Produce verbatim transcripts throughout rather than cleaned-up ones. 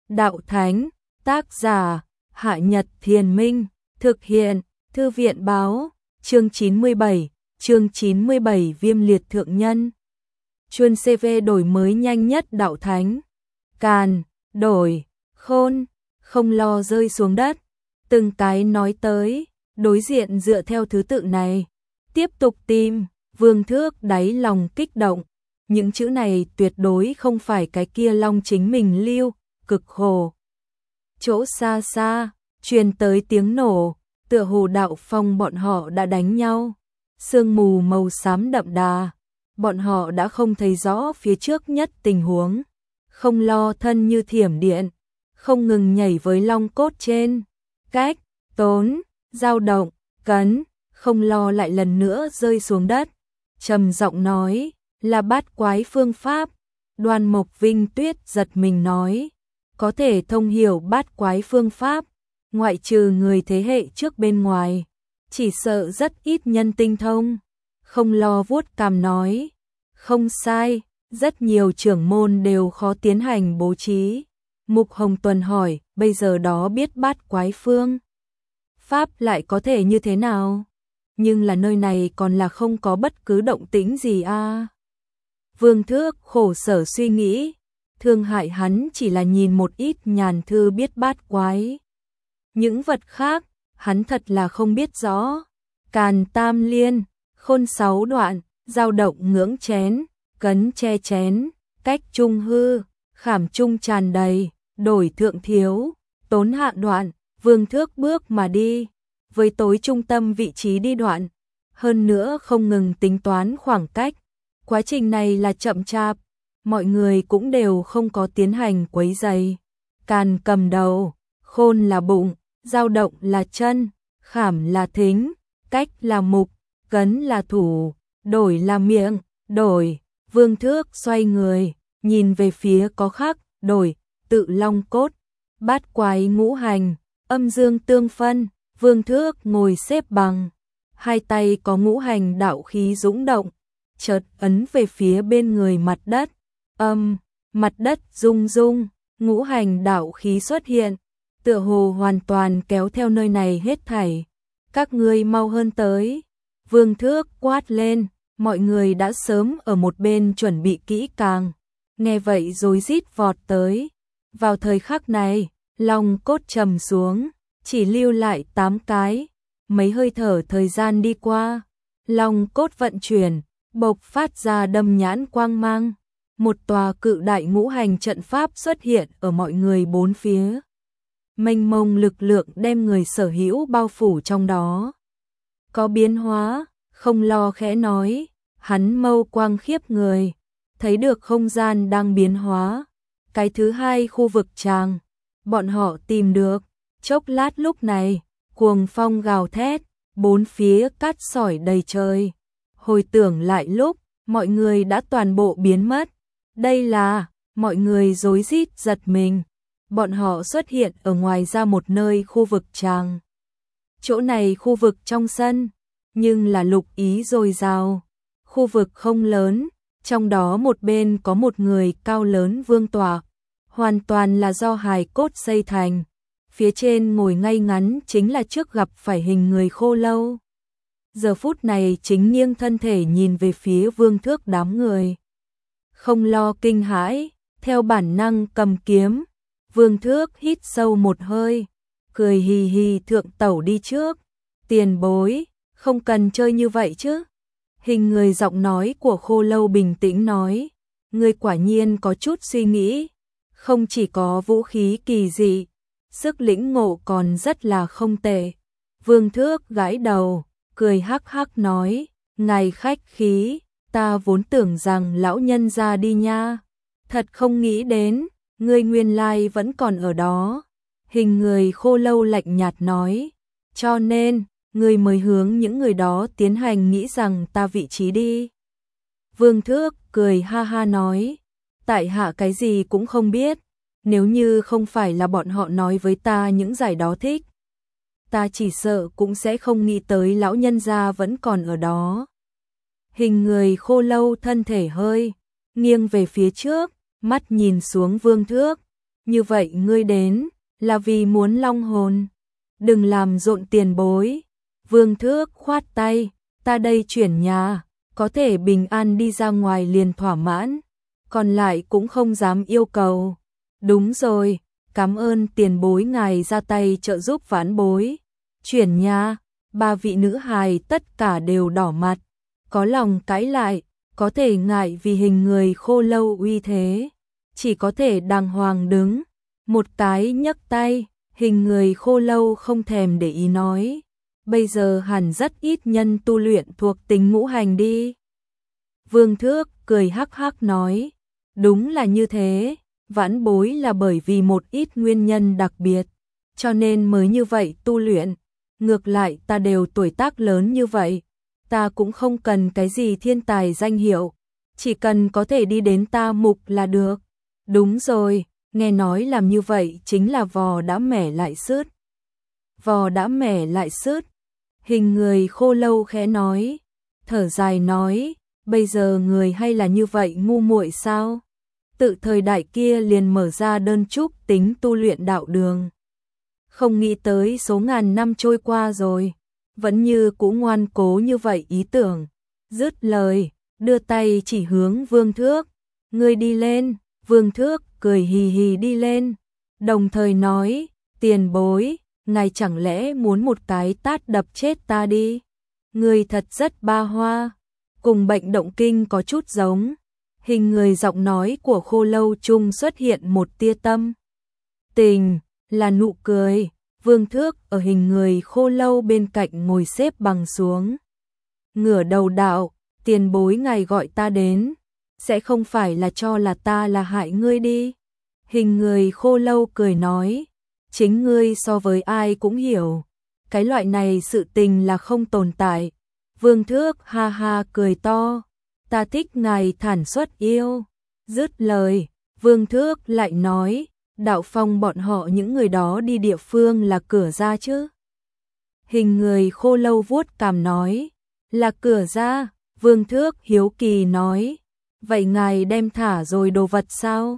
đạo thánh, tác giả, Hạ Nhật Thiền Minh, thực hiện, Thư viện báo, chương chín mươi bảy, chương chín mươi bảy Viêm liệt thượng nhân. Chuân xê vê đổi mới nhanh nhất đạo thánh. Càn, đổi, khôn, không lo rơi xuống đất. Từng cái nói tới, đối diện dựa theo thứ tự này. Tiếp tục tìm, Vương Thước đáy lòng kích động. Những chữ này tuyệt đối không phải cái kia long chính mình lưu, cực khổ. Chỗ xa xa, truyền tới tiếng nổ, tựa hồ đạo phong bọn họ đã đánh nhau. Sương mù màu xám đậm đà, bọn họ đã không thấy rõ phía trước nhất tình huống. Không lo thân như thiểm điện, không ngừng nhảy với long cốt trên. Cách, tốn, dao động, cấn, không lo lại lần nữa rơi xuống đất. Trầm giọng nói, là bát quái phương pháp. Đoan Mộc Vinh Tuyết giật mình nói, có thể thông hiểu bát quái phương pháp, ngoại trừ người thế hệ trước bên ngoài, chỉ sợ rất ít nhân tinh thông. Không lo vuốt cằm nói, không sai, rất nhiều trưởng môn đều khó tiến hành bố trí. Mục Hồng Tuần hỏi, bây giờ đó biết bát quái phương pháp lại có thể như thế nào? Nhưng là nơi này còn là không có bất cứ động tĩnh gì a. À? Vương Thước khổ sở suy nghĩ, thương hại hắn chỉ là nhìn một ít nhàn thư biết bát quái. Những vật khác, hắn thật là không biết rõ. Càn tam liên, khôn sáu đoạn, dao động ngưỡng chén, cấn che chén, cách trung hư, khảm trung tràn đầy, đổi thượng thiếu, tốn hạ đoạn. Vương Thước bước mà đi, với tối trung tâm vị trí đi đoạn, hơn nữa không ngừng tính toán khoảng cách. Quá trình này là chậm chạp, mọi người cũng đều không có tiến hành quấy rầy. Càn cầm đầu, khôn là bụng, dao động là chân, khảm là thính, cách là mục, cấn là thủ, đổi là miệng, đổi. Vương Thước xoay người, nhìn về phía có khắc, đổi, tự long cốt, bát quái ngũ hành, âm dương tương phân. Vương Thước ngồi xếp bằng, hai tay có ngũ hành đạo khí dũng động, chợt ấn về phía bên người mặt đất. Âm, mặt đất rung rung, ngũ hành đạo khí xuất hiện, tựa hồ hoàn toàn kéo theo nơi này hết thảy. Các ngươi mau hơn tới. Vương Thước quát lên, mọi người đã sớm ở một bên chuẩn bị kỹ càng. Nghe vậy rối rít vọt tới. Vào thời khắc này, long cốt trầm xuống, chỉ lưu lại tám cái. Mấy hơi thở thời gian đi qua, long cốt vận chuyển, bộc phát ra đâm nhãn quang mang. Một tòa cự đại ngũ hành trận pháp xuất hiện ở mọi người bốn phía. Mênh mông lực lượng đem người sở hữu bao phủ trong đó. Có biến hóa, không lo khẽ nói, hắn mâu quang khiếp người, thấy được không gian đang biến hóa. Cái thứ hai khu vực tràng, bọn họ tìm được. Chốc lát lúc này, cuồng phong gào thét, bốn phía cát sỏi đầy trời. Hồi tưởng lại lúc, mọi người đã toàn bộ biến mất. Đây là, mọi người rối rít giật mình. Bọn họ xuất hiện ở ngoài ra một nơi khu vực tràng. Chỗ này khu vực trong sân, nhưng là lục ý dồi dào. Khu vực không lớn, trong đó một bên có một người cao lớn vương tọa, hoàn toàn là do hài cốt xây thành. Phía trên ngồi ngay ngắn chính là trước gặp phải hình người khô lâu. Giờ phút này chính nghiêng thân thể nhìn về phía Vương Thước đám người. Không lo kinh hãi, theo bản năng cầm kiếm. Vương Thước hít sâu một hơi, cười hì hì thượng tẩu đi trước. Tiền bối, không cần chơi như vậy chứ. Hình người giọng nói của khô lâu bình tĩnh nói, ngươi quả nhiên có chút suy nghĩ. Không chỉ có vũ khí kỳ dị, sức lĩnh ngộ còn rất là không tệ. Vương Thước gãi đầu, cười hắc hắc nói, ngài khách khí, ta vốn tưởng rằng lão nhân ra đi nha. Thật không nghĩ đến, ngươi nguyên lai vẫn còn ở đó. Hình người khô lâu lạnh nhạt nói, cho nên, ngươi mới hướng những người đó tiến hành nghĩ rằng ta vị trí đi. Vương Thước cười ha ha nói, tại hạ cái gì cũng không biết. Nếu như không phải là bọn họ nói với ta những giải đó thích, ta chỉ sợ cũng sẽ không nghĩ tới lão nhân gia vẫn còn ở đó. Hình người khô lâu thân thể hơi nghiêng về phía trước, mắt nhìn xuống Vương Thước, như vậy ngươi đến, là vì muốn long hồn. Đừng làm rộn tiền bối. Vương Thước khoát tay, ta đây chuyển nhà, có thể bình an đi ra ngoài liền thỏa mãn, còn lại cũng không dám yêu cầu. Đúng rồi, cảm ơn tiền bối ngài ra tay trợ giúp vãn bối. Chuyển nhà, ba vị nữ hài tất cả đều đỏ mặt, có lòng cãi lại, có thể ngại vì hình người khô lâu uy thế, chỉ có thể đàng hoàng đứng, một cái nhấc tay, hình người khô lâu không thèm để ý nói, bây giờ hẳn rất ít nhân tu luyện thuộc tính ngũ hành đi. Vương Thước cười hắc hắc nói, đúng là như thế, vãn bối là bởi vì một ít nguyên nhân đặc biệt, cho nên mới như vậy tu luyện, ngược lại ta đều tuổi tác lớn như vậy, ta cũng không cần cái gì thiên tài danh hiệu, chỉ cần có thể đi đến ta mục là được. Đúng rồi, nghe nói làm như vậy chính là vò đã mẻ lại sứt. Vò đã mẻ lại sứt. Hình người khô lâu khẽ nói, thở dài nói, bây giờ người hay là như vậy ngu muội sao? Tự thời đại kia liền mở ra đơn trúc tính tu luyện đạo đường. Không nghĩ tới số ngàn năm trôi qua rồi, vẫn như cũ ngoan cố như vậy ý tưởng. Dứt lời, đưa tay chỉ hướng Vương Thước, ngươi đi lên. Vương Thước cười hì hì đi lên, đồng thời nói, tiền bối, ngài chẳng lẽ muốn một cái tát đập chết ta đi? Ngươi thật rất ba hoa, cùng bệnh động kinh có chút giống. Hình người giọng nói của khô lâu trung xuất hiện một tia tâm tình, là nụ cười. Vương Thước ở hình người khô lâu bên cạnh ngồi xếp bằng xuống, ngửa đầu đạo, tiền bối ngài gọi ta đến, sẽ không phải là cho là ta là hại ngươi đi. Hình người khô lâu cười nói, chính ngươi so với ai cũng hiểu, cái loại này sự tình là không tồn tại. Vương Thước ha ha cười to, ta thích ngài thản xuất yêu. Dứt lời, Vương Thước lại nói, Đạo Phong bọn họ những người đó đi địa phương là cửa ra chứ? Hình người khô lâu vuốt cằm nói, là cửa ra. Vương Thước hiếu kỳ nói, vậy ngài đem thả rồi đồ vật sao?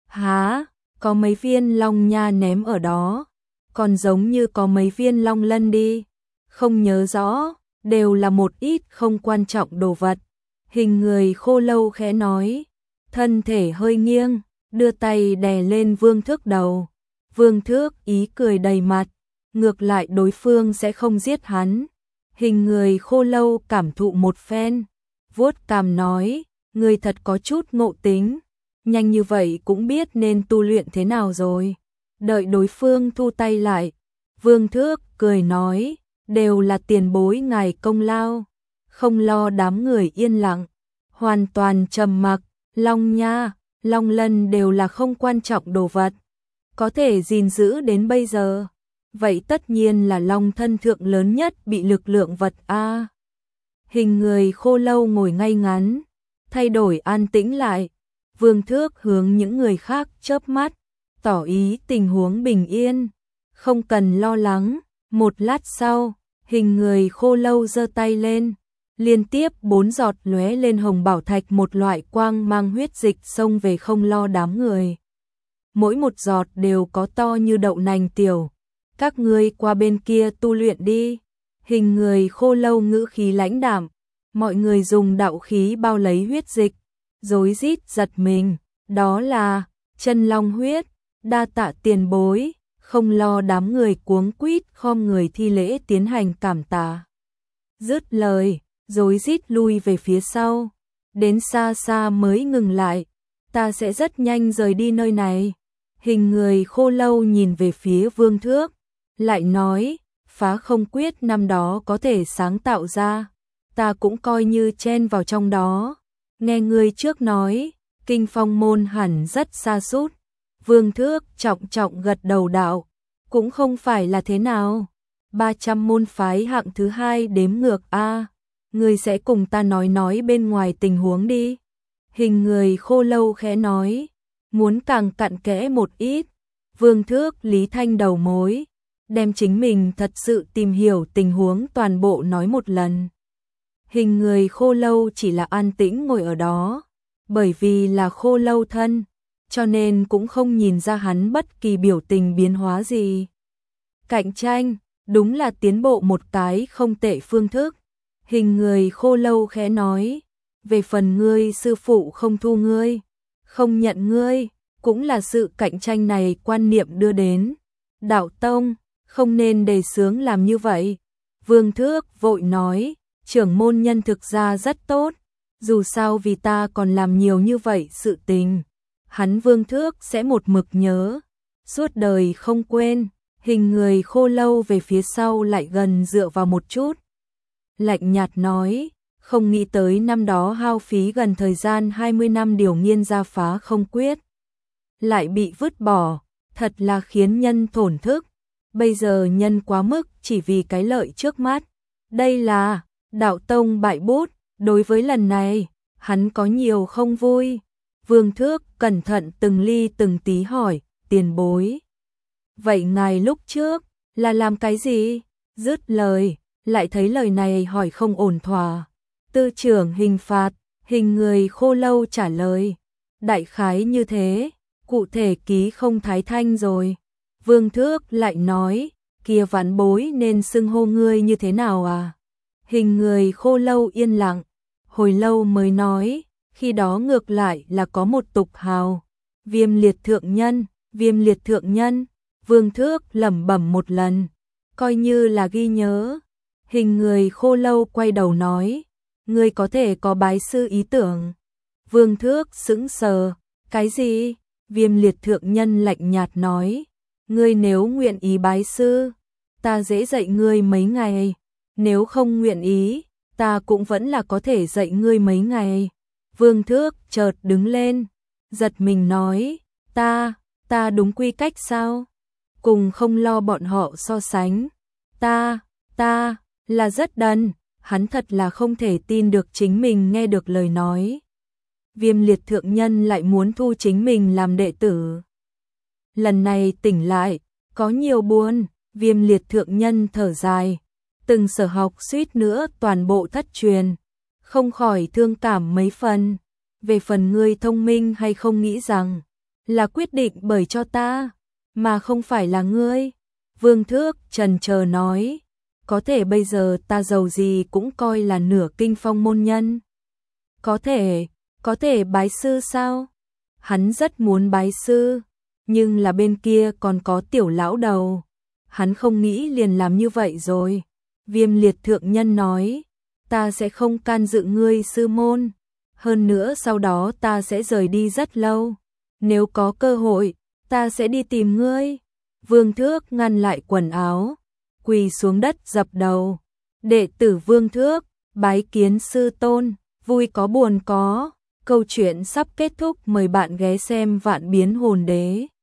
Hả, có mấy viên long nha ném ở đó, còn giống như có mấy viên long lân đi, không nhớ rõ, đều là một ít không quan trọng đồ vật. Hình người khô lâu khẽ nói, thân thể hơi nghiêng, đưa tay đè lên Vương Thước đầu. Vương Thước ý cười đầy mặt, ngược lại đối phương sẽ không giết hắn. Hình người khô lâu cảm thụ một phen, vuốt cằm nói, người thật có chút ngộ tính, nhanh như vậy cũng biết nên tu luyện thế nào rồi. Đợi đối phương thu tay lại, Vương Thước cười nói, đều là tiền bối ngài công lao. Không lo đám người yên lặng, hoàn toàn trầm mặc. Long nha, long lân đều là không quan trọng đồ vật, có thể gìn giữ đến bây giờ, vậy tất nhiên là long thân thượng lớn nhất bị lực lượng vật a. Hình người khô lâu ngồi ngay ngắn, thay đổi an tĩnh lại. Vương Thước hướng những người khác chớp mắt, tỏ ý tình huống bình yên, không cần lo lắng. Một lát sau, hình người khô lâu giơ tay lên, liên tiếp bốn giọt lóe lên hồng bảo thạch một loại quang mang huyết dịch xông về không lo đám người. Mỗi một giọt đều có to như đậu nành tiểu. Các ngươi qua bên kia tu luyện đi. Hình người khô lâu ngữ khí lãnh đạm, mọi người dùng đạo khí bao lấy huyết dịch, rối rít giật mình, đó là chân long huyết, đa tạ tiền bối. Không lo đám người cuống quýt khom người thi lễ tiến hành cảm tạ. Dứt lời, rối rít lui về phía sau, đến xa xa mới ngừng lại, ta sẽ rất nhanh rời đi nơi này. Hình người khô lâu nhìn về phía Vương Thước, lại nói, phá không quyết năm đó có thể sáng tạo ra, ta cũng coi như chen vào trong đó. Nghe người trước nói, kinh phong môn hẳn rất xa sút. Vương Thước trọng trọng gật đầu đạo, cũng không phải là thế nào, ba trăm môn phái hạng thứ hai đếm ngược a. Người sẽ cùng ta nói nói bên ngoài tình huống đi. Hình người khô lâu khẽ nói, muốn càng cặn kẽ một ít. Vương Thước lý thanh đầu mối, đem chính mình thật sự tìm hiểu tình huống toàn bộ nói một lần. Hình người khô lâu chỉ là an tĩnh ngồi ở đó, bởi vì là khô lâu thân, cho nên cũng không nhìn ra hắn bất kỳ biểu tình biến hóa gì. Cạnh tranh, đúng là tiến bộ một cái không tệ phương thức. Hình người khô lâu khẽ nói, về phần ngươi sư phụ không thu ngươi, không nhận ngươi, cũng là sự cạnh tranh này quan niệm đưa đến. Đạo tông, không nên đề xướng làm như vậy. Vương Thước vội nói, trưởng môn nhân thực ra rất tốt, dù sao vì ta còn làm nhiều như vậy sự tình. Hắn Vương Thước sẽ một mực nhớ, suốt đời không quên. Hình người khô lâu về phía sau lại gần dựa vào một chút. Lạnh nhạt nói, không nghĩ tới năm đó hao phí gần thời gian hai mươi năm điều nghiên gia phá không quyết. Lại bị vứt bỏ, thật là khiến nhân thổn thức. Bây giờ nhân quá mức chỉ vì cái lợi trước mắt. Đây là đạo tông bại bút, đối với lần này, hắn có nhiều không vui. Vương Thước cẩn thận từng ly từng tí hỏi, tiền bối. Vậy ngài lúc trước, là làm cái gì? Dứt lời, lại thấy lời này hỏi không ổn thỏa. Tư trưởng hình phạt, hình người khô lâu trả lời. Đại khái như thế, cụ thể ký không thái thanh rồi. Vương Thước lại nói, kia vãn bối nên xưng hô ngươi như thế nào à? Hình người khô lâu yên lặng, hồi lâu mới nói, khi đó ngược lại là có một tục hào. Viêm liệt thượng nhân, viêm liệt thượng nhân. Vương Thước lẩm bẩm một lần, coi như là ghi nhớ. Hình người khô lâu quay đầu nói, ngươi có thể có bái sư ý tưởng. Vương Thước sững sờ, cái gì? Viêm liệt thượng nhân lạnh nhạt nói, ngươi nếu nguyện ý bái sư, ta dễ dạy ngươi mấy ngày. Nếu không nguyện ý, ta cũng vẫn là có thể dạy ngươi mấy ngày. Vương Thước chợt đứng lên, giật mình nói, ta, ta đúng quy cách sao? Cùng không lo bọn họ so sánh. Ta, ta, là rất đần, hắn thật là không thể tin được chính mình nghe được lời nói. Viêm liệt thượng nhân lại muốn thu chính mình làm đệ tử. Lần này tỉnh lại, có nhiều buồn, viêm liệt thượng nhân thở dài. Từng sở học suýt nữa toàn bộ thất truyền, không khỏi thương cảm mấy phần. Về phần ngươi thông minh hay không nghĩ rằng, là quyết định bởi cho ta, mà không phải là ngươi. Vương Thước trần chờ nói, có thể bây giờ ta giàu gì cũng coi là nửa kinh phong môn nhân. Có thể, có thể bái sư sao? Hắn rất muốn bái sư, nhưng là bên kia còn có tiểu lão đầu. Hắn không nghĩ liền làm như vậy rồi. Viêm liệt thượng nhân nói, ta sẽ không can dự ngươi sư môn. Hơn nữa sau đó ta sẽ rời đi rất lâu. Nếu có cơ hội, ta sẽ đi tìm ngươi. Vương Thước ngăn lại quần áo, quỳ xuống đất dập đầu. Đệ tử Vương Thước, bái kiến sư tôn, vui có buồn có. Câu chuyện sắp kết thúc, mời bạn ghé xem Vạn Biến Hồn Đế.